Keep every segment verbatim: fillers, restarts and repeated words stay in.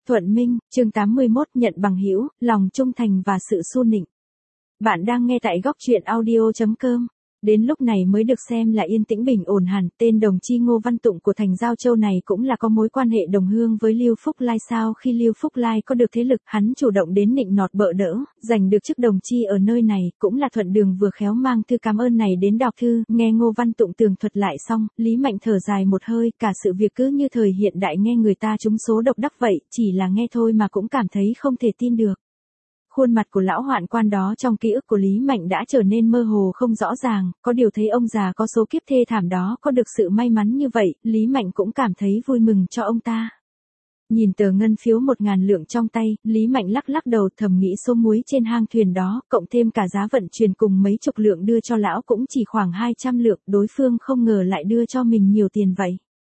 Thuận Minh, chương tám mươi mốt, nhận bằng hữu, lòng trung thành và sự su nịnh. Bạn đang nghe tại góc truyện audio chấm com. Đến lúc này mới được xem là yên tĩnh bình ổn hẳn, tên đồng chi Ngô Văn Tụng của thành Giao Châu này cũng là có mối quan hệ đồng hương với Lưu Phúc Lai sao. Khi Lưu Phúc Lai có được thế lực, hắn chủ động đến nịnh nọt bợ đỡ, giành được chức đồng chi ở nơi này, cũng là thuận đường vừa khéo mang thư cảm ơn này đến đọc thư. Nghe Ngô Văn Tụng tường thuật lại xong, Lý Mạnh thở dài một hơi, cả sự việc cứ như thời hiện đại nghe người ta trúng số độc đắc vậy, chỉ là nghe thôi mà cũng cảm thấy không thể tin được. Khuôn mặt của lão hoạn quan đó trong ký ức của Lý Mạnh đã trở nên mơ hồ không rõ ràng, có điều thấy ông già có số kiếp thê thảm đó có được sự may mắn như vậy, Lý Mạnh cũng cảm thấy vui mừng cho ông ta. Nhìn tờ ngân phiếu một ngàn lượng trong tay, Lý Mạnh lắc lắc đầu thầm nghĩ số muối trên hang thuyền đó, cộng thêm cả giá vận chuyển cùng mấy chục lượng đưa cho lão cũng chỉ khoảng hai trăm lượng, đối phương không ngờ lại đưa cho mình nhiều tiền vậy.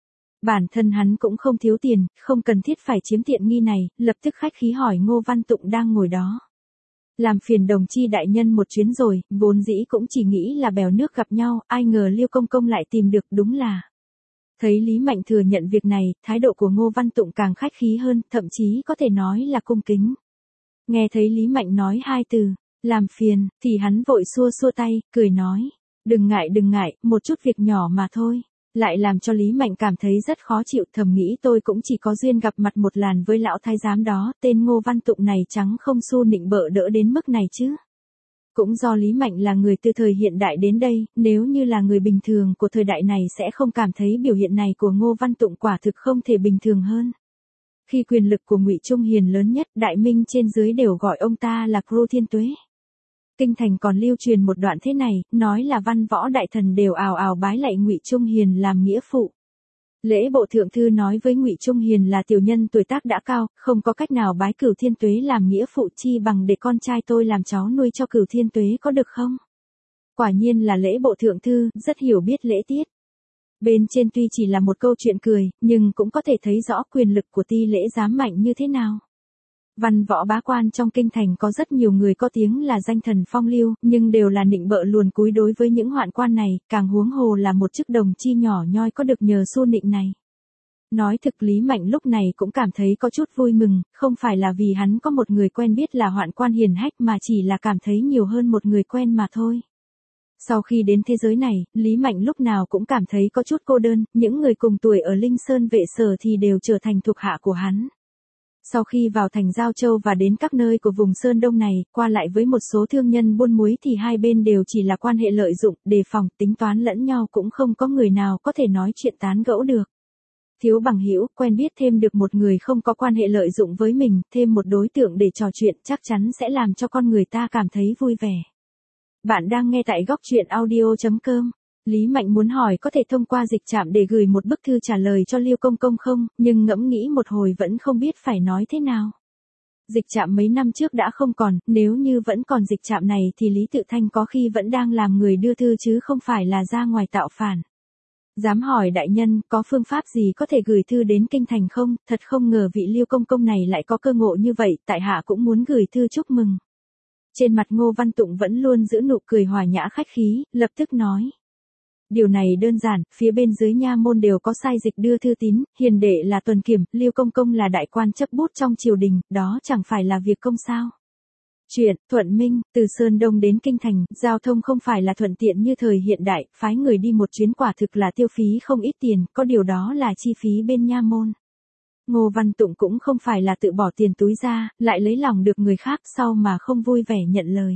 Bản thân hắn cũng không thiếu tiền, không cần thiết phải chiếm tiện nghi này, lập tức khách khí hỏi Ngô Văn Tụng đang ngồi đó. Làm phiền đồng chi đại nhân một chuyến rồi, vốn dĩ cũng chỉ nghĩ là bèo nước gặp nhau, ai ngờ Liêu Công Công lại tìm được, đúng là. Thấy Lý Mạnh thừa nhận việc này, thái độ của Ngô Văn Tụng càng khách khí hơn, thậm chí có thể nói là cung kính. Nghe thấy Lý Mạnh nói hai từ, làm phiền, thì hắn vội xua xua tay, cười nói, đừng ngại đừng ngại, một chút việc nhỏ mà thôi. Lại làm cho Lý Mạnh cảm thấy rất khó chịu, thầm nghĩ tôi cũng chỉ có duyên gặp mặt một lần với lão thái giám đó, tên Ngô Văn Tụng này chẳng không su nịnh bợ đỡ đến mức này chứ. Cũng do Lý Mạnh là người từ thời hiện đại đến đây, nếu như là người bình thường của thời đại này sẽ không cảm thấy biểu hiện này của Ngô Văn Tụng quả thực không thể bình thường hơn. Khi quyền lực của Ngụy Trung Hiền lớn nhất, đại minh trên dưới đều gọi ông ta là Cru Thiên Tuế. Kinh thành còn lưu truyền một đoạn thế này, nói là văn võ đại thần đều ào ào bái lạy Ngụy Trung Hiền làm nghĩa phụ. Lễ bộ thượng thư nói với Ngụy Trung Hiền là tiểu nhân tuổi tác đã cao, không có cách nào bái Cửu Thiên Tuế làm nghĩa phụ, chi bằng để con trai tôi làm cháu nuôi cho Cửu Thiên Tuế có được không? Quả nhiên là lễ bộ thượng thư, rất hiểu biết lễ tiết. Bên trên tuy chỉ là một câu chuyện cười, nhưng cũng có thể thấy rõ quyền lực của ty lễ giám mạnh như thế nào. Văn võ bá quan trong kinh thành có rất nhiều người có tiếng là danh thần phong lưu, nhưng đều là nịnh bợ luồn cúi đối với những hoạn quan này, càng huống hồ là một chức đồng chi nhỏ nhoi có được nhờ su nịnh này. Nói thực Lý Mạnh lúc này cũng cảm thấy có chút vui mừng, không phải là vì hắn có một người quen biết là hoạn quan hiền hách mà chỉ là cảm thấy nhiều hơn một người quen mà thôi. Sau khi đến thế giới này, Lý Mạnh lúc nào cũng cảm thấy có chút cô đơn, những người cùng tuổi ở Linh Sơn Vệ Sở thì đều trở thành thuộc hạ của hắn. Sau khi vào thành Giao Châu và đến các nơi của vùng Sơn Đông này, qua lại với một số thương nhân buôn muối thì hai bên đều chỉ là quan hệ lợi dụng, đề phòng, tính toán lẫn nhau, cũng không có người nào có thể nói chuyện tán gẫu được. Thiếu bằng hữu, quen biết thêm được một người không có quan hệ lợi dụng với mình, thêm một đối tượng để trò chuyện chắc chắn sẽ làm cho con người ta cảm thấy vui vẻ. Bạn đang nghe tại góc truyện audio chấm com. Lý Mạnh muốn hỏi có thể thông qua dịch trạm để gửi một bức thư trả lời cho Liêu Công Công không, nhưng ngẫm nghĩ một hồi vẫn không biết phải nói thế nào. Dịch trạm mấy năm trước đã không còn, nếu như vẫn còn dịch trạm này thì Lý Tự Thanh có khi vẫn đang làm người đưa thư chứ không phải là ra ngoài tạo phản. Dám hỏi đại nhân, có phương pháp gì có thể gửi thư đến kinh thành không, thật không ngờ vị Liêu Công Công này lại có cơ ngộ như vậy, tại hạ cũng muốn gửi thư chúc mừng. Trên mặt Ngô Văn Tụng vẫn luôn giữ nụ cười hòa nhã khách khí, lập tức nói. Điều này đơn giản, phía bên dưới nha môn đều có sai dịch đưa thư tín, hiền đệ là tuần kiểm, Liêu Công Công là đại quan chấp bút trong triều đình, đó chẳng phải là việc công sao. Chuyện, Thuận Minh, từ Sơn Đông đến Kinh Thành, giao thông không phải là thuận tiện như thời hiện đại, phái người đi một chuyến quả thực là tiêu phí không ít tiền, có điều đó là chi phí bên nha môn. Ngô Văn Tụng cũng không phải là tự bỏ tiền túi ra, lại lấy lòng được người khác sau mà không vui vẻ nhận lời.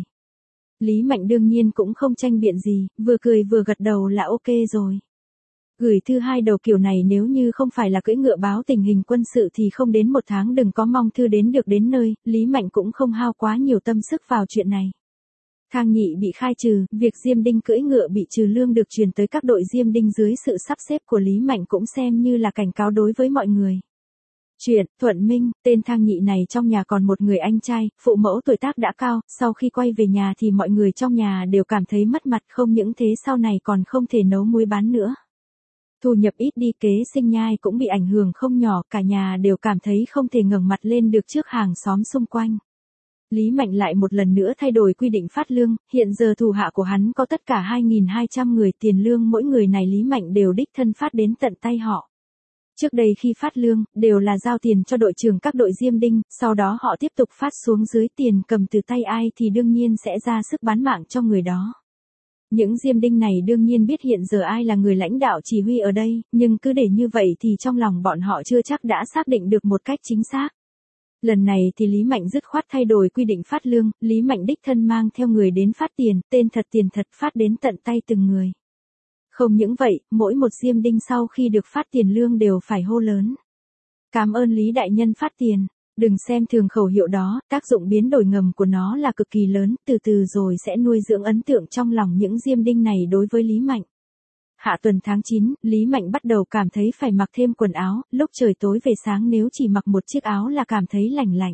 Lý Mạnh đương nhiên cũng không tranh biện gì, vừa cười vừa gật đầu là ok rồi. Gửi thư hai đầu kiểu này nếu như không phải là cưỡi ngựa báo tình hình quân sự thì không đến một tháng đừng có mong thư đến được đến nơi, Lý Mạnh cũng không hao quá nhiều tâm sức vào chuyện này. Khang Nhị bị khai trừ, việc Diêm Đinh cưỡi ngựa bị trừ lương được truyền tới các đội Diêm Đinh dưới sự sắp xếp của Lý Mạnh cũng xem như là cảnh cáo đối với mọi người. Chuyện, Thuận Minh, tên Thang Nhị này trong nhà còn một người anh trai, phụ mẫu tuổi tác đã cao, sau khi quay về nhà thì mọi người trong nhà đều cảm thấy mất mặt, không những thế sau này còn không thể nấu muối bán nữa. Thu nhập ít đi, kế sinh nhai cũng bị ảnh hưởng không nhỏ, cả nhà đều cảm thấy không thể ngẩng mặt lên được trước hàng xóm xung quanh. Lý Mạnh lại một lần nữa thay đổi quy định phát lương, hiện giờ thủ hạ của hắn có tất cả hai nghìn hai trăm người, tiền lương mỗi người này Lý Mạnh đều đích thân phát đến tận tay họ. Trước đây khi phát lương, đều là giao tiền cho đội trưởng các đội diêm đinh, sau đó họ tiếp tục phát xuống dưới, tiền cầm từ tay ai thì đương nhiên sẽ ra sức bán mạng cho người đó. Những diêm đinh này đương nhiên biết hiện giờ ai là người lãnh đạo chỉ huy ở đây, nhưng cứ để như vậy thì trong lòng bọn họ chưa chắc đã xác định được một cách chính xác. Lần này thì Lý Mạnh dứt khoát thay đổi quy định phát lương, Lý Mạnh đích thân mang theo người đến phát tiền, tên thật tiền thật phát đến tận tay từng người. Không những vậy, mỗi một diêm đinh sau khi được phát tiền lương đều phải hô lớn: "Cảm ơn Lý đại nhân phát tiền." Đừng xem thường khẩu hiệu đó, tác dụng biến đổi ngầm của nó là cực kỳ lớn, từ từ rồi sẽ nuôi dưỡng ấn tượng trong lòng những diêm đinh này đối với Lý Mạnh. Hạ tuần tháng chín, Lý Mạnh bắt đầu cảm thấy phải mặc thêm quần áo, lúc trời tối về sáng nếu chỉ mặc một chiếc áo là cảm thấy lạnh lạnh.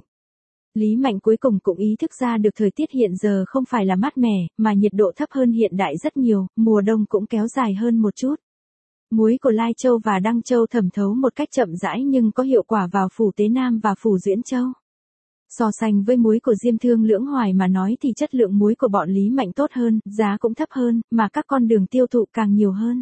Lý Mạnh cuối cùng cũng ý thức ra được thời tiết hiện giờ không phải là mát mẻ, mà nhiệt độ thấp hơn hiện đại rất nhiều, mùa đông cũng kéo dài hơn một chút. Muối của Lai Châu và Đăng Châu thẩm thấu một cách chậm rãi nhưng có hiệu quả vào phủ Tế Nam và phủ Duyễn Châu. So sánh với muối của Diêm Thương Lưỡng Hoài mà nói thì chất lượng muối của bọn Lý Mạnh tốt hơn, giá cũng thấp hơn, mà các con đường tiêu thụ càng nhiều hơn.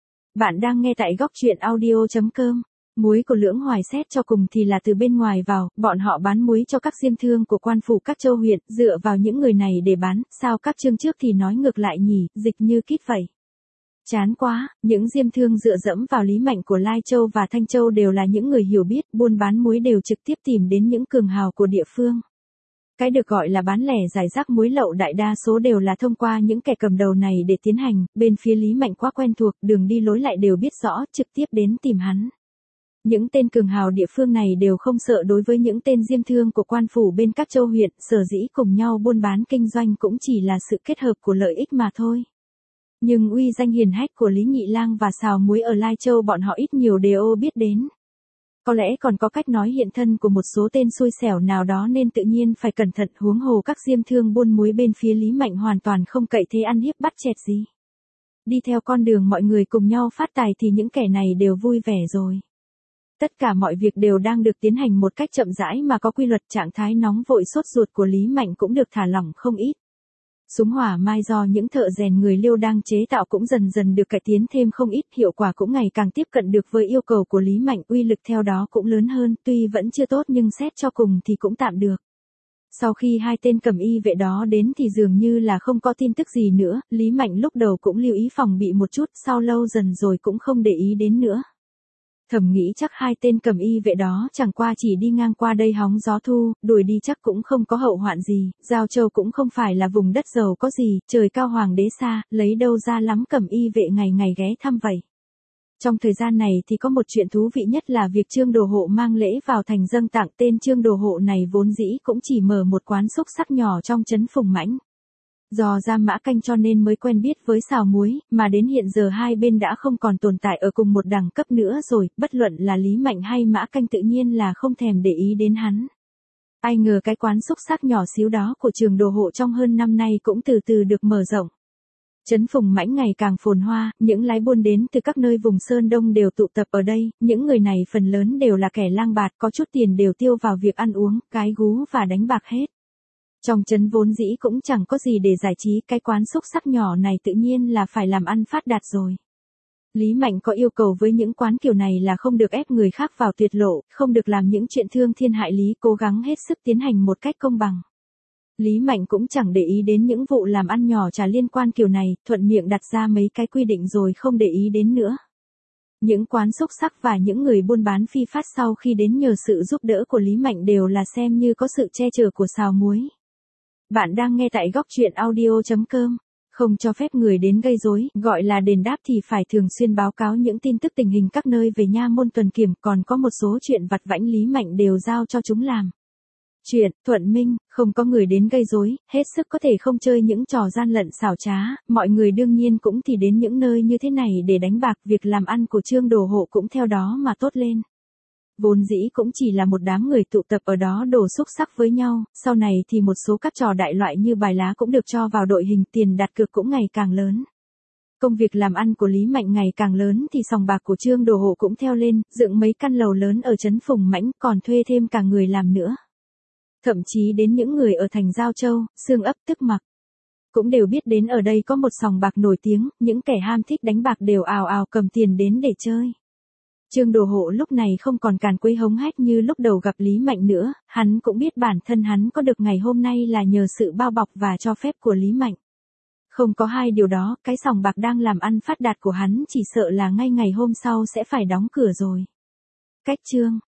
Bạn đang nghe tại góc truyện audio chấm com. Muối của Lưỡng Hoài xét cho cùng thì là từ bên ngoài vào, bọn họ bán muối cho các diêm thương của quan phủ các châu huyện, dựa vào những người này để bán, sao các chương trước thì nói ngược lại nhỉ, dịch như kít vậy. Chán quá, những diêm thương dựa dẫm vào Lý Mạnh của Lai Châu và Thanh Châu đều là những người hiểu biết, buôn bán muối đều trực tiếp tìm đến những cường hào của địa phương. Cái được gọi là bán lẻ giải rác muối lậu đại đa số đều là thông qua những kẻ cầm đầu này để tiến hành, bên phía Lý Mạnh quá quen thuộc, đường đi lối lại đều biết rõ, trực tiếp đến tìm hắn. Những tên cường hào địa phương này đều không sợ đối với những tên diêm thương của quan phủ bên các châu huyện, sở dĩ cùng nhau buôn bán kinh doanh cũng chỉ là sự kết hợp của lợi ích mà thôi. Nhưng uy danh hiển hách của Lý Nhị Lang và xào muối ở Lai Châu bọn họ ít nhiều đều biết đến. Có lẽ còn có cách nói hiện thân của một số tên xui xẻo nào đó nên tự nhiên phải cẩn thận, huống hồ các diêm thương buôn muối bên phía Lý Mạnh hoàn toàn không cậy thế ăn hiếp bắt chẹt gì. Đi theo con đường mọi người cùng nhau phát tài thì những kẻ này đều vui vẻ rồi. Tất cả mọi việc đều đang được tiến hành một cách chậm rãi mà có quy luật, trạng thái nóng vội sốt ruột của Lý Mạnh cũng được thả lỏng không ít. Súng hỏa mai do những thợ rèn người Liêu đang chế tạo cũng dần dần được cải tiến thêm không ít, hiệu quả cũng ngày càng tiếp cận được với yêu cầu của Lý Mạnh, uy lực theo đó cũng lớn hơn, tuy vẫn chưa tốt nhưng xét cho cùng thì cũng tạm được. Sau khi hai tên cầm y vệ đó đến thì dường như là không có tin tức gì nữa, Lý Mạnh lúc đầu cũng lưu ý phòng bị một chút, sau lâu dần rồi cũng không để ý đến nữa. Thầm nghĩ chắc hai tên cầm y vệ đó chẳng qua chỉ đi ngang qua đây hóng gió thu, đuổi đi chắc cũng không có hậu hoạn gì, Giao Châu cũng không phải là vùng đất giàu có gì, trời cao hoàng đế xa, lấy đâu ra lắm cầm y vệ ngày ngày ghé thăm vậy. Trong thời gian này thì có một chuyện thú vị nhất là việc Trương Đồ Hộ mang lễ vào thành dâng tặng, tên Trương Đồ Hộ này vốn dĩ cũng chỉ mở một quán xúc xắc nhỏ trong trấn Phùng Mãnh. Do ra Mã Canh cho nên mới quen biết với xào muối, mà đến hiện giờ hai bên đã không còn tồn tại ở cùng một đẳng cấp nữa rồi, bất luận là Lý Mạnh hay Mã Canh tự nhiên là không thèm để ý đến hắn. Ai ngờ cái quán xúc xắc nhỏ xíu đó của Trương Đồ Hộ trong hơn năm nay cũng từ từ được mở rộng. Trấn Phùng Mãnh ngày càng phồn hoa, những lái buôn đến từ các nơi vùng Sơn Đông đều tụ tập ở đây, những người này phần lớn đều là kẻ lang bạt, có chút tiền đều tiêu vào việc ăn uống, gái gú và đánh bạc hết. Trong trấn vốn dĩ cũng chẳng có gì để giải trí, cái quán xúc xắc nhỏ này tự nhiên là phải làm ăn phát đạt rồi. Lý Mạnh có yêu cầu với những quán kiểu này là không được ép người khác vào tuyệt lộ, không được làm những chuyện thương thiên hại lý, cố gắng hết sức tiến hành một cách công bằng. Lý Mạnh cũng chẳng để ý đến những vụ làm ăn nhỏ chả liên quan kiểu này, thuận miệng đặt ra mấy cái quy định rồi không để ý đến nữa. Những quán xúc xắc và những người buôn bán phi phát sau khi đến nhờ sự giúp đỡ của Lý Mạnh đều là xem như có sự che chở của xào muối. Bạn đang nghe tại góc truyện audio chấm com. Không cho phép người đến gây rối, gọi là đền đáp thì phải thường xuyên báo cáo những tin tức tình hình các nơi về nha môn tuần kiểm, còn có một số chuyện vặt vãnh Lý Mạnh đều giao cho chúng làm. Chuyện, Thuận Minh, không có người đến gây rối, hết sức có thể không chơi những trò gian lận xảo trá, mọi người đương nhiên cũng thì đến những nơi như thế này để đánh bạc, việc làm ăn của Trương Đồ Hộ cũng theo đó mà tốt lên. Vốn dĩ cũng chỉ là một đám người tụ tập ở đó đổ xúc xắc với nhau, sau này thì một số các trò đại loại như bài lá cũng được cho vào đội hình, tiền đặt cược cũng ngày càng lớn. Công việc làm ăn của Lý Mạnh ngày càng lớn thì sòng bạc của Trương Đồ Hộ cũng theo lên, dựng mấy căn lầu lớn ở trấn Phùng Mãnh, còn thuê thêm cả người làm nữa. Thậm chí đến những người ở thành Giao Châu, Xương Ấp Tức Mặc cũng đều biết đến ở đây có một sòng bạc nổi tiếng, những kẻ ham thích đánh bạc đều ào ào cầm tiền đến để chơi. Trương Đồ Hộ lúc này không còn càn quấy hống hách như lúc đầu gặp Lý Mạnh nữa, hắn cũng biết bản thân hắn có được ngày hôm nay là nhờ sự bao bọc và cho phép của Lý Mạnh. Không có hai điều đó, cái sòng bạc đang làm ăn phát đạt của hắn chỉ sợ là ngay ngày hôm sau sẽ phải đóng cửa rồi. Cách chương